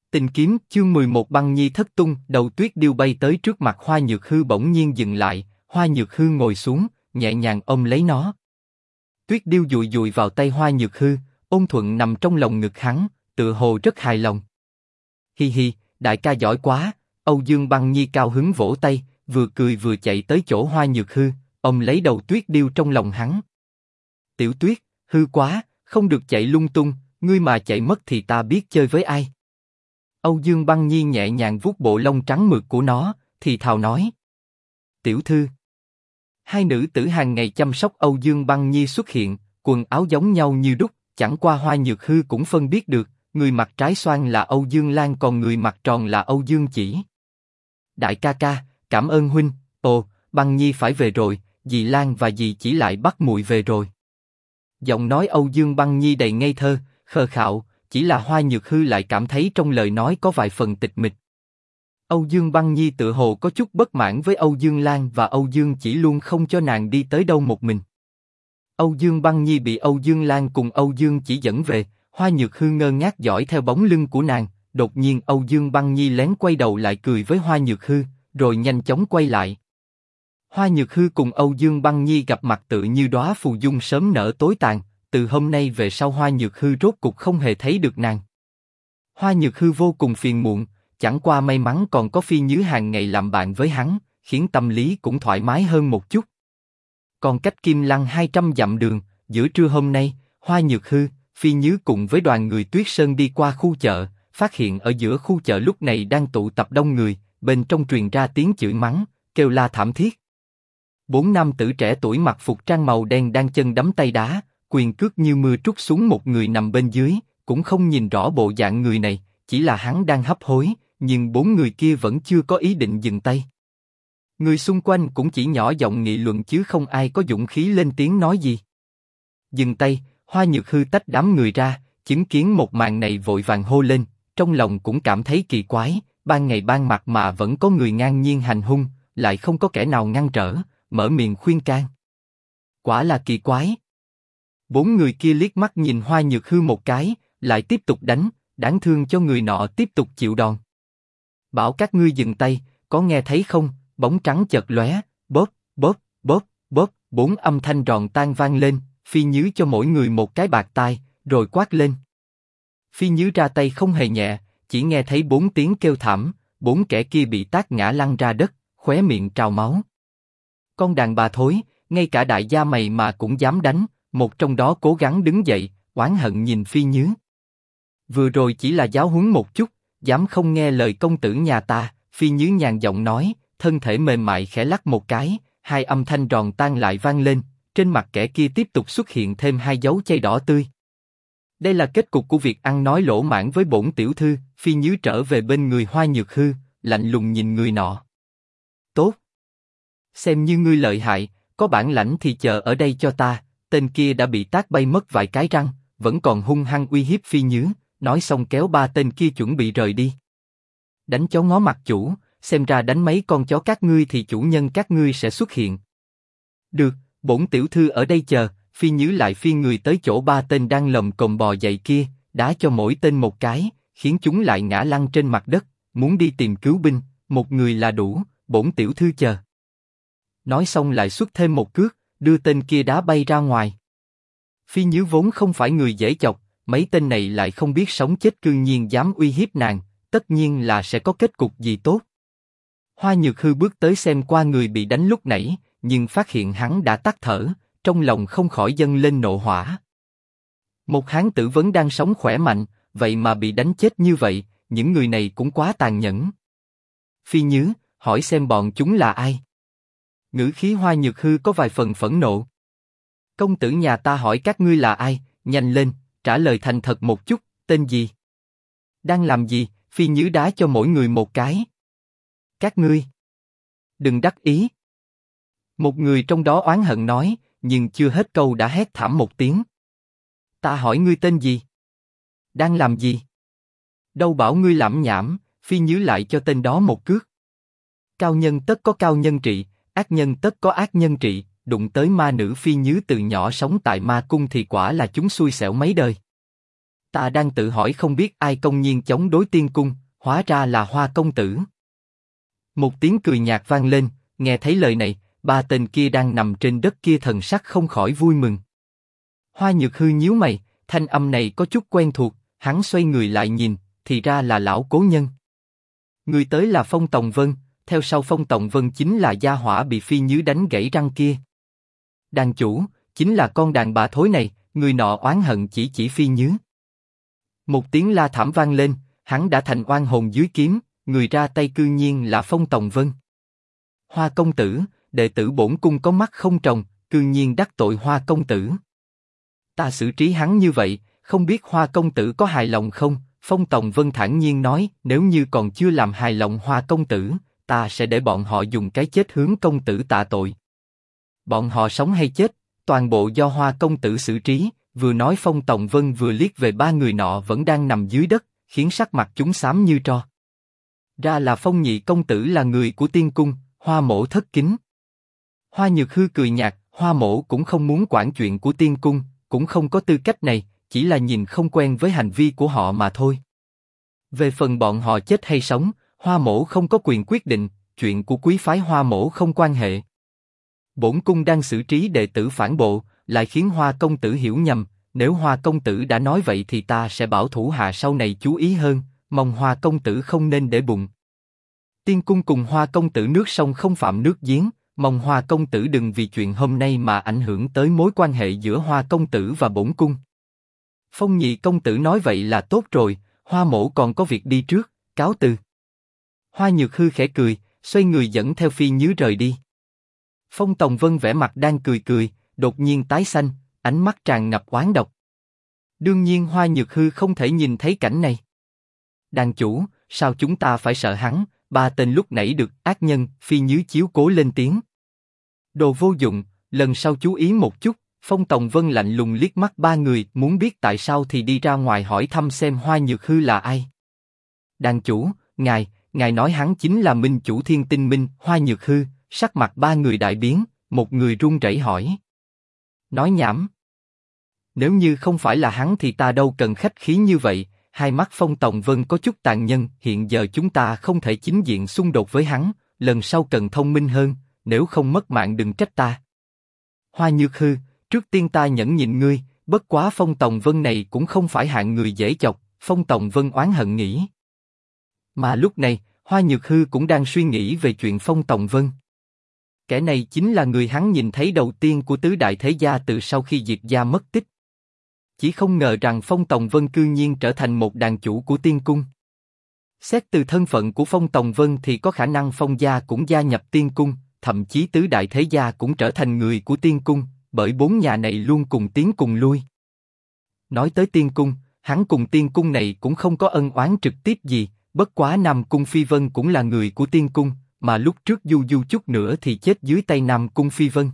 Tình kiếm chương 11 băng nhi thất tung, đầu tuyết điêu bay tới trước mặt Hoa Nhược Hư bỗng nhiên dừng lại, Hoa Nhược Hư ngồi xuống, nhẹ nhàng ôm lấy nó. Tuyết điêu dụi dụi vào tay Hoa Nhược Hư, ôn thuận nằm trong lòng ngực hắn, tựa hồ rất hài lòng. Hi hi, đại ca giỏi quá, Âu Dương Băng Nhi cao hứng vỗ tay, vừa cười vừa chạy tới chỗ Hoa Nhược Hư, ôm lấy đầu Tuyết điêu trong lòng hắn. Tiểu Tuyết, hư quá, không được chạy lung tung, ngươi mà chạy mất thì ta biết chơi với ai. Âu Dương Băng Nhi nhẹ nhàng vuốt bộ lông trắng mượt của nó, thì thào nói. Tiểu thư. Hai nữ tử hàng ngày chăm sóc Âu Dương Băng Nhi xuất hiện, quần áo giống nhau như đúc, chẳng qua Hoa Nhược Hư cũng phân biết được, người mặt trái xoan là Âu Dương Lan còn người mặt tròn là Âu Dương Chỉ. Đại ca ca, cảm ơn huynh. Ồ, Băng Nhi phải về rồi, dì Lan và dì Chỉ lại bắt muội về rồi. Giọng nói Âu Dương Băng Nhi đầy ngây thơ, khờ khạo, chỉ là Hoa Nhược Hư lại cảm thấy trong lời nói có vài phần tịch mịch. Âu Dương Băng Nhi tự hồ có chút bất mãn với Âu Dương Lan và Âu Dương Chỉ luôn không cho nàng đi tới đâu một mình. Âu Dương Băng Nhi bị Âu Dương Lan cùng Âu Dương Chỉ dẫn về, Hoa Nhược Hư ngơ ngác dõi theo bóng lưng của nàng. Đột nhiên Âu Dương Băng Nhi lén quay đầu lại cười với Hoa Nhược Hư, rồi nhanh chóng quay lại. Hoa Nhược Hư cùng Âu Dương Băng Nhi gặp mặt tự như đóa phù dung sớm nở tối tàn. Từ hôm nay về sau Hoa Nhược Hư rốt cục không hề thấy được nàng. Hoa Nhược Hư vô cùng phiền muộn, chẳng qua may mắn còn có Phi Nhứ hàng ngày làm bạn với hắn, khiến tâm lý cũng thoải mái hơn một chút. Còn cách Kim Lăng 200 dặm đường, giữa trưa hôm nay, Hoa Nhược Hư, Phi Nhứ cùng với đoàn người Tuyết Sơn đi qua khu chợ, phát hiện ở giữa khu chợ lúc này đang tụ tập đông người, bên trong truyền ra tiếng chửi mắng, kêu la thảm thiết. 4 nam tử trẻ tuổi mặc phục trang màu đen đang chân đấm tay đá, quyền cước như mưa trút xuống một người nằm bên dưới, cũng không nhìn rõ bộ dạng người này, chỉ là hắn đang hấp hối, nhưng 4 người kia vẫn chưa có ý định dừng tay. Người xung quanh cũng chỉ nhỏ giọng nghị luận chứ không ai có dũng khí lên tiếng nói gì. Dừng tay, Hoa Nhược Hư tách đám người ra, chứng kiến một màn này vội vàng hô lên, trong lòng cũng cảm thấy kỳ quái, ban ngày ban mặt mà vẫn có người ngang nhiên hành hung, lại không có kẻ nào ngăn trở, mở miệng khuyên can. Quả là kỳ quái. 4 người kia liếc mắt nhìn Hoa Nhược Hư một cái, lại tiếp tục đánh, đáng thương cho người nọ tiếp tục chịu đòn. Bảo các ngươi dừng tay, có nghe thấy không? Bóng trắng chợt lóe, bóp, bóp, bóp, bóp, 4 âm thanh ròn tan vang lên, Phi Nhứ cho mỗi người một cái bạt tai, rồi quát lên. Phi Nhứ ra tay không hề nhẹ, chỉ nghe thấy 4 tiếng kêu thảm, 4 kẻ kia bị tát ngã lăn ra đất, khóe miệng trào máu. Con đàn bà thối, ngay cả đại gia mày mà cũng dám đánh. Một trong đó cố gắng đứng dậy, oán hận nhìn Phi Nhứ. Vừa rồi chỉ là giáo huấn một chút, dám không nghe lời công tử nhà ta. Phi Nhứ nhàn giọng nói, thân thể mềm mại khẽ lắc một cái, 2 âm thanh ròn tan lại vang lên, trên mặt kẻ kia tiếp tục xuất hiện thêm 2 dấu chây đỏ tươi. Đây là kết cục của việc ăn nói lỗ mãng với bổn tiểu thư. Phi Nhứ trở về bên người Hoa Nhược Hư, lạnh lùng nhìn người nọ. Tốt, xem như ngươi lợi hại, có bản lãnh thì chờ ở đây cho ta. Tên kia đã bị tát bay mất vài cái răng, vẫn còn hung hăng uy hiếp Phi Nhứ, nói xong kéo 3 tên kia chuẩn bị rời đi. Đánh chó ngó mặt chủ, xem ra đánh mấy con chó các ngươi thì chủ nhân các ngươi sẽ xuất hiện. Được, bổn tiểu thư ở đây chờ. Phi Nhứ lại phiên người tới chỗ 3 tên đang lồm cồm bò dậy kia, đá cho mỗi tên một cái, khiến chúng lại ngã lăn trên mặt đất, muốn đi tìm cứu binh, một người là đủ, bổn tiểu thư chờ. Nói xong lại xuất thêm một cước, đưa tên kia đá bay ra ngoài. Phi Nhứ vốn không phải người dễ chọc, mấy tên này lại không biết sống chết cư nhiên dám uy hiếp nàng, tất nhiên là sẽ có kết cục gì tốt. Hoa Nhược Hư bước tới xem qua người bị đánh lúc nãy, nhưng phát hiện hắn đã tắt thở, trong lòng không khỏi dâng lên nộ hỏa. Một hán tử vẫn đang sống khỏe mạnh, vậy mà bị đánh chết như vậy, những người này cũng quá tàn nhẫn. Phi Nhứ, hỏi xem bọn chúng là ai? Ngữ khí Hoa Nhược Hư có vài phần phẫn nộ. Công tử nhà ta hỏi các ngươi là ai, nhanh lên, trả lời thành thật một chút, tên gì? Đang làm gì? Phi Nhứ đá cho mỗi người một cái. Các ngươi đừng đắc ý. Một người trong đó oán hận nói, nhưng chưa hết câu đã hét thảm một tiếng. Ta hỏi ngươi tên gì? Đang làm gì? Đâu bảo ngươi lẩm nhẩm. Phi Nhứ lại cho tên đó một cước. Cao nhân tất có cao nhân trị, ác nhân tất có ác nhân trị. Đụng tới ma nữ Phi Nhứ từ nhỏ sống tại ma cung thì quả là chúng xui xẻo mấy đời. Ta đang tự hỏi không biết ai công nhiên chống đối tiên cung, hóa ra là Hoa công tử. Một tiếng cười nhạt vang lên, nghe thấy lời này, ba tên kia đang nằm trên đất kia thần sắc không khỏi vui mừng. Hoa Nhược Hư nhíu mày, thanh âm này có chút quen thuộc, hắn xoay người lại nhìn, thì ra là lão cố nhân. Người tới là Phong Tòng Vân, theo sau Phong Tòng Vân chính là gia hỏa bị Phi Nhứ đánh gãy răng kia. Đàn chủ, chính là con đàn bà thối này, người nọ oán hận chỉ Phi Nhứ. Một tiếng la thảm vang lên, hắn đã thành oan hồn dưới kiếm, người ra tay cư nhiên là Phong Tòng Vân. Hoa công tử, đệ tử bổn cung có mắt không tròng, cư nhiên đắc tội Hoa công tử. Ta xử trí hắn như vậy, không biết Hoa công tử có hài lòng không? Phong Tòng Vân thản nhiên nói, nếu như còn chưa làm hài lòng Hoa công tử, ta sẽ để bọn họ dùng cái chết hướng công tử tạ tội. Bọn họ sống hay chết, toàn bộ do Hoa công tử xử trí. Vừa nói Phong Tòng Vân vừa liếc về ba người nọ vẫn đang nằm dưới đất, khiến sắc mặt chúng xám như tro. Ra là Phong nhị công tử là người của tiên cung, Hoa mỗ thất kính. Hoa Nhược Hư cười nhạt, Hoa mỗ cũng không muốn quản chuyện của tiên cung, cũng không có tư cách này, chỉ là nhìn không quen với hành vi của họ mà thôi. Về phần bọn họ chết hay sống, Hoa mỗ không có quyền quyết định, chuyện của quý phái Hoa mỗ không quan hệ. Bổn cung đang xử trí đệ tử phản bộ, lại khiến Hoa công tử hiểu nhầm. Nếu Hoa công tử đã nói vậy thì ta sẽ bảo thủ hạ sau này chú ý hơn, mong Hoa công tử không nên để bụng. Tiên cung cùng Hoa công tử nước sông không phạm nước giếng, mong Hoa công tử đừng vì chuyện hôm nay mà ảnh hưởng tới mối quan hệ giữa Hoa công tử và bổn cung. Phong nhị công tử nói vậy là tốt rồi, Hoa mỗ còn có việc đi trước, cáo từ. Hoa Nhược Hư khẽ cười, xoay người dẫn theo Phi Nhứ rời đi. Phong Tòng Vân vẻ mặt đang cười, đột nhiên tái xanh, ánh mắt tràn ngập oán độc. Đương nhiên Hoa Nhược Hư không thể nhìn thấy cảnh này. Đàn chủ, sao chúng ta phải sợ hắn? Ba tên lúc nãy được ác nhân, Phi Nhứ chiếu cố lên tiếng. Đồ vô dụng, lần sau chú ý một chút. Phong Tòng Vân lạnh lùng liếc mắt ba người, muốn biết tại sao thì đi ra ngoài hỏi thăm xem Hoa Nhược Hư là ai. Đàn chủ, ngài nói hắn chính là Minh chủ Thiên Tinh Minh. Hoa Nhược Hư, sắc mặt ba người đại biến, một người run rẩy hỏi. Nói nhảm. Nếu như không phải là hắn thì ta đâu cần khách khí như vậy. Hai mắt Phong Tòng Vân có chút tàn nhẫn, hiện giờ chúng ta không thể chính diện xung đột với hắn, lần sau cần thông minh hơn, nếu không mất mạng đừng trách ta. Hoa Nhược Hư, trước tiên ta nhẫn nhịn ngươi, bất quá Phong Tòng Vân này cũng không phải hạng người dễ chọc. Phong Tòng Vân oán hận nghĩ. Mà lúc này, Hoa Nhược Hư cũng đang suy nghĩ về chuyện Phong Tòng Vân. Kẻ này chính là người hắn nhìn thấy đầu tiên của tứ đại thế gia từ sau khi Diệp gia mất tích. Chỉ không ngờ rằng Phong Tòng Vân cư nhiên trở thành một đàn chủ của tiên cung. Xét từ thân phận của Phong Tòng Vân thì có khả năng Phong gia cũng gia nhập tiên cung, thậm chí tứ đại thế gia cũng trở thành người của tiên cung, bởi bốn nhà này luôn cùng tiến cùng lui. Nói tới tiên cung, hắn cùng tiên cung này cũng không có ân oán trực tiếp gì, bất quá Nam Cung Phi Vân cũng là người của tiên cung, mà lúc trước Du Du chút nữa thì chết dưới tay Nam Cung Phi Vân.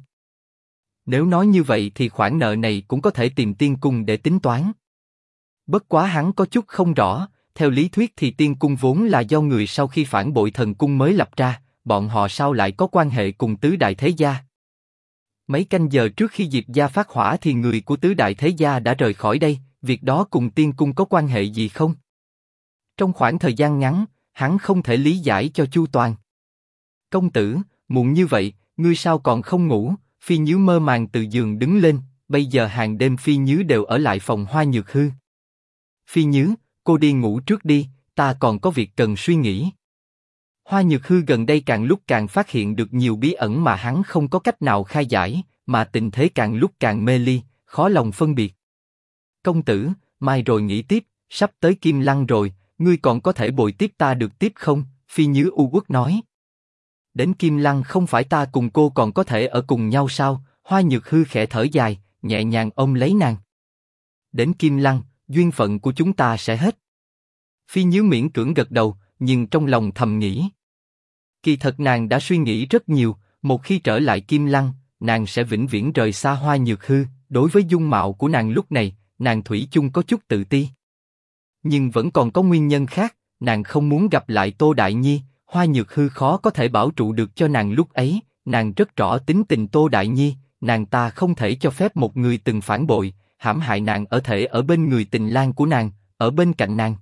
Nếu nói như vậy thì khoản nợ này cũng có thể tìm tiên cung để tính toán. Bất quá hắn có chút không rõ, theo lý thuyết thì tiên cung vốn là do người sau khi phản bội thần cung mới lập ra, bọn họ sao lại có quan hệ cùng tứ đại thế gia? Mấy canh giờ trước khi Diệp gia phát hỏa thì người của tứ đại thế gia đã rời khỏi đây, việc đó cùng tiên cung có quan hệ gì không? Trong khoảng thời gian ngắn, hắn không thể lý giải cho chu toàn. Công tử, muộn như vậy, ngươi sao còn không ngủ? Phi Nhứ mơ màng từ giường đứng lên, bây giờ hàng đêm Phi Nhứ đều ở lại phòng Hoa Nhược Hư. Phi Nhứ, cô đi ngủ trước đi, ta còn có việc cần suy nghĩ. Hoa Nhược Hư gần đây càng lúc càng phát hiện được nhiều bí ẩn mà hắn không có cách nào khai giải, mà tình thế càng lúc càng mê ly, khó lòng phân biệt. Công tử, mai rồi nghỉ tiếp, sắp tới Kim Lăng rồi, ngươi còn có thể bồi tiếp ta được tiếp không? Phi Nhứ u uất nói. Đến Kim Lăng không phải ta cùng cô còn có thể ở cùng nhau sao? Hoa Nhược Hư khẽ thở dài, nhẹ nhàng ôm lấy nàng. Đến Kim Lăng, duyên phận của chúng ta sẽ hết. Phi Nhứ miễn cưỡng gật đầu, nhưng trong lòng thầm nghĩ. Kỳ thật nàng đã suy nghĩ rất nhiều, một khi trở lại Kim Lăng, nàng sẽ vĩnh viễn rời xa Hoa Nhược Hư. Đối với dung mạo của nàng lúc này, nàng thủy chung có chút tự ti. Nhưng vẫn còn có nguyên nhân khác, nàng không muốn gặp lại Tô Đại Nhi. Hoa Nhược Hư khó có thể bảo trụ được cho nàng lúc ấy, nàng rất rõ tính tình Tô Đại Nhi, nàng ta không thể cho phép một người từng phản bội, hãm hại nàng ở thể ở bên người tình lang của nàng, ở bên cạnh nàng.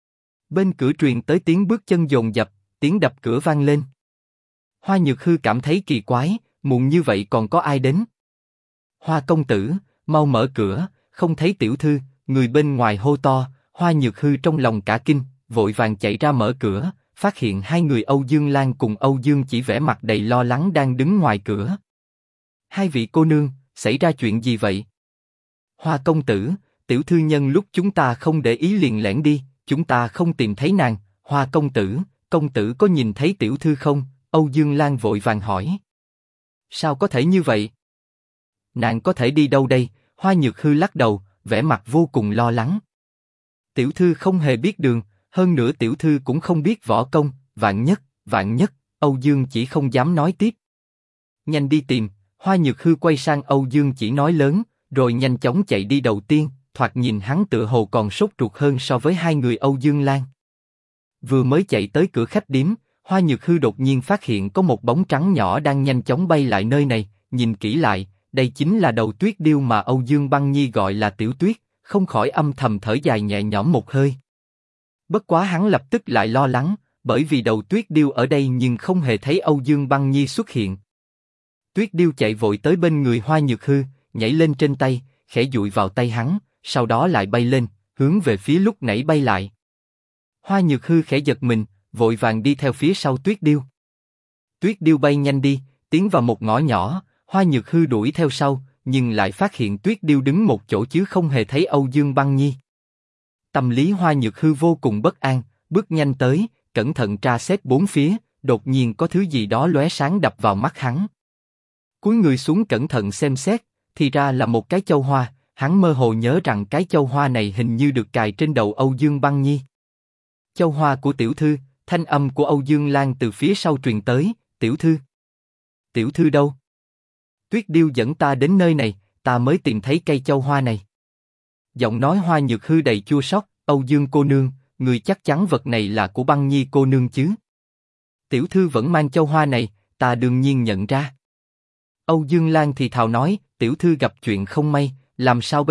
Bên cửa truyền tới tiếng bước chân dồn dập, tiếng đập cửa vang lên. Hoa Nhược Hư cảm thấy kỳ quái, muộn như vậy còn có ai đến? Hoa công tử, mau mở cửa, không thấy tiểu thư, người bên ngoài hô to. Hoa Nhược Hư trong lòng cả kinh, vội vàng chạy ra mở cửa, phát hiện hai người Âu Dương Lan cùng Âu Dương Chỉ vẻ mặt đầy lo lắng đang đứng ngoài cửa. Hai vị cô nương, xảy ra chuyện gì vậy? Hoa công tử, tiểu thư nhân lúc chúng ta không để ý liền lẻn đi, chúng ta không tìm thấy nàng. Hoa công tử có nhìn thấy tiểu thư không? Âu Dương Lan vội vàng hỏi. Sao có thể như vậy? Nàng có thể đi đâu đây? Hoa Nhược Hư lắc đầu, vẻ mặt vô cùng lo lắng. Tiểu thư không hề biết đường, hơn nữa tiểu thư cũng không biết võ công, vạn nhất, Âu Dương Chỉ không dám nói tiếp. Nhanh đi tìm, Hoa Nhược Hư quay sang Âu Dương Chỉ nói lớn, rồi nhanh chóng chạy đi đầu tiên, thoạt nhìn hắn tựa hồ còn sốt ruột hơn so với hai người Âu Dương Lan. Vừa mới chạy tới cửa khách điếm, Hoa Nhược Hư đột nhiên phát hiện có một bóng trắng nhỏ đang nhanh chóng bay lại nơi này, nhìn kỹ lại, đây chính là đầu tuyết điêu mà Âu Dương Băng Nhi gọi là Tiểu Tuyết, không khỏi âm thầm thở dài nhẹ nhõm một hơi. Bất quá hắn lập tức lại lo lắng, bởi vì đầu tuyết điêu ở đây nhưng không hề thấy Âu Dương Băng Nhi xuất hiện. Tuyết điêu chạy vội tới bên người Hoa Nhược Hư, nhảy lên trên tay, khẽ dụi vào tay hắn, sau đó lại bay lên, hướng về phía lúc nãy bay lại. Hoa Nhược Hư khẽ giật mình, vội vàng đi theo phía sau tuyết điêu. Tuyết điêu bay nhanh đi, tiến vào một ngõ nhỏ, Hoa Nhược Hư đuổi theo sau, nhưng lại phát hiện tuyết điêu đứng một chỗ chứ không hề thấy Âu Dương Băng Nhi. Tâm lý Hoa Nhược Hư vô cùng bất an, bước nhanh tới, cẩn thận tra xét bốn phía, đột nhiên có thứ gì đó lóe sáng đập vào mắt hắn. Cúi người xuống cẩn thận xem xét, thì ra là một cái châu hoa, hắn mơ hồ nhớ rằng cái châu hoa này hình như được cài trên đầu Âu Dương Băng Nhi. Châu hoa của tiểu thư, thanh âm của Âu Dương Lan từ phía sau truyền tới, tiểu thư. Tiểu thư đâu? Tuyết điêu dẫn ta đến nơi này, ta mới tìm thấy cây châu hoa này. Giọng nói Hoa Nhược Hư đầy chua xót, Âu Dương cô nương, người chắc chắn vật này là của Băng Nhi cô nương chứ? Tiểu thư vẫn mang châu hoa này, ta đương nhiên nhận ra. Âu Dương Lan thì thào nói, tiểu thư gặp chuyện không may, làm sao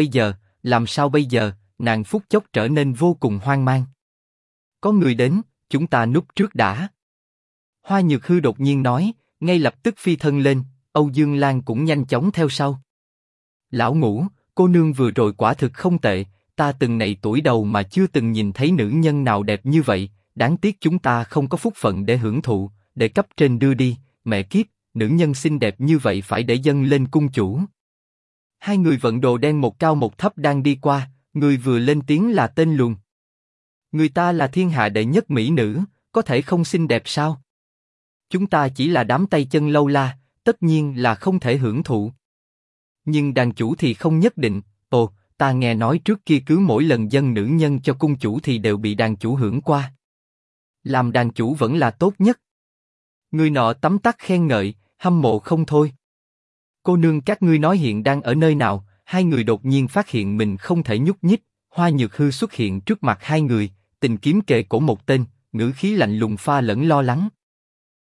bây giờ, nàng phút chốc trở nên vô cùng hoang mang. Có người đến, chúng ta núp trước đã. Hoa Nhược Hư đột nhiên nói, ngay lập tức phi thân lên, Âu Dương Lan cũng nhanh chóng theo sau. Lão Ngũ, cô nương vừa rồi quả thực không tệ, ta từng này tuổi đầu mà chưa từng nhìn thấy nữ nhân nào đẹp như vậy, đáng tiếc chúng ta không có phúc phận để hưởng thụ, để cấp trên đưa đi, mẹ kiếp, nữ nhân xinh đẹp như vậy phải để dâng lên cung chủ. Hai người vận đồ đen một cao một thấp đang đi qua, người vừa lên tiếng là tên Luân. Người ta là thiên hạ đệ nhất mỹ nữ, có thể không xinh đẹp sao? Chúng ta chỉ là đám tay chân lâu la, tất nhiên là không thể hưởng thụ. Nhưng đàn chủ thì không nhất định. Ồ, ta nghe nói trước kia cứ mỗi lần dâng nữ nhân cho cung chủ thì đều bị đàn chủ hưởng qua. Làm đàn chủ vẫn là tốt nhất. Người nọ tấm tắc khen ngợi, hâm mộ không thôi. Cô nương các ngươi nói hiện đang ở nơi nào? Hai người đột nhiên phát hiện mình không thể nhúc nhích. Hoa Nhược Hư xuất hiện trước mặt hai người, tình kiếm kề cổ một tên, ngữ khí lạnh lùng pha lẫn lo lắng.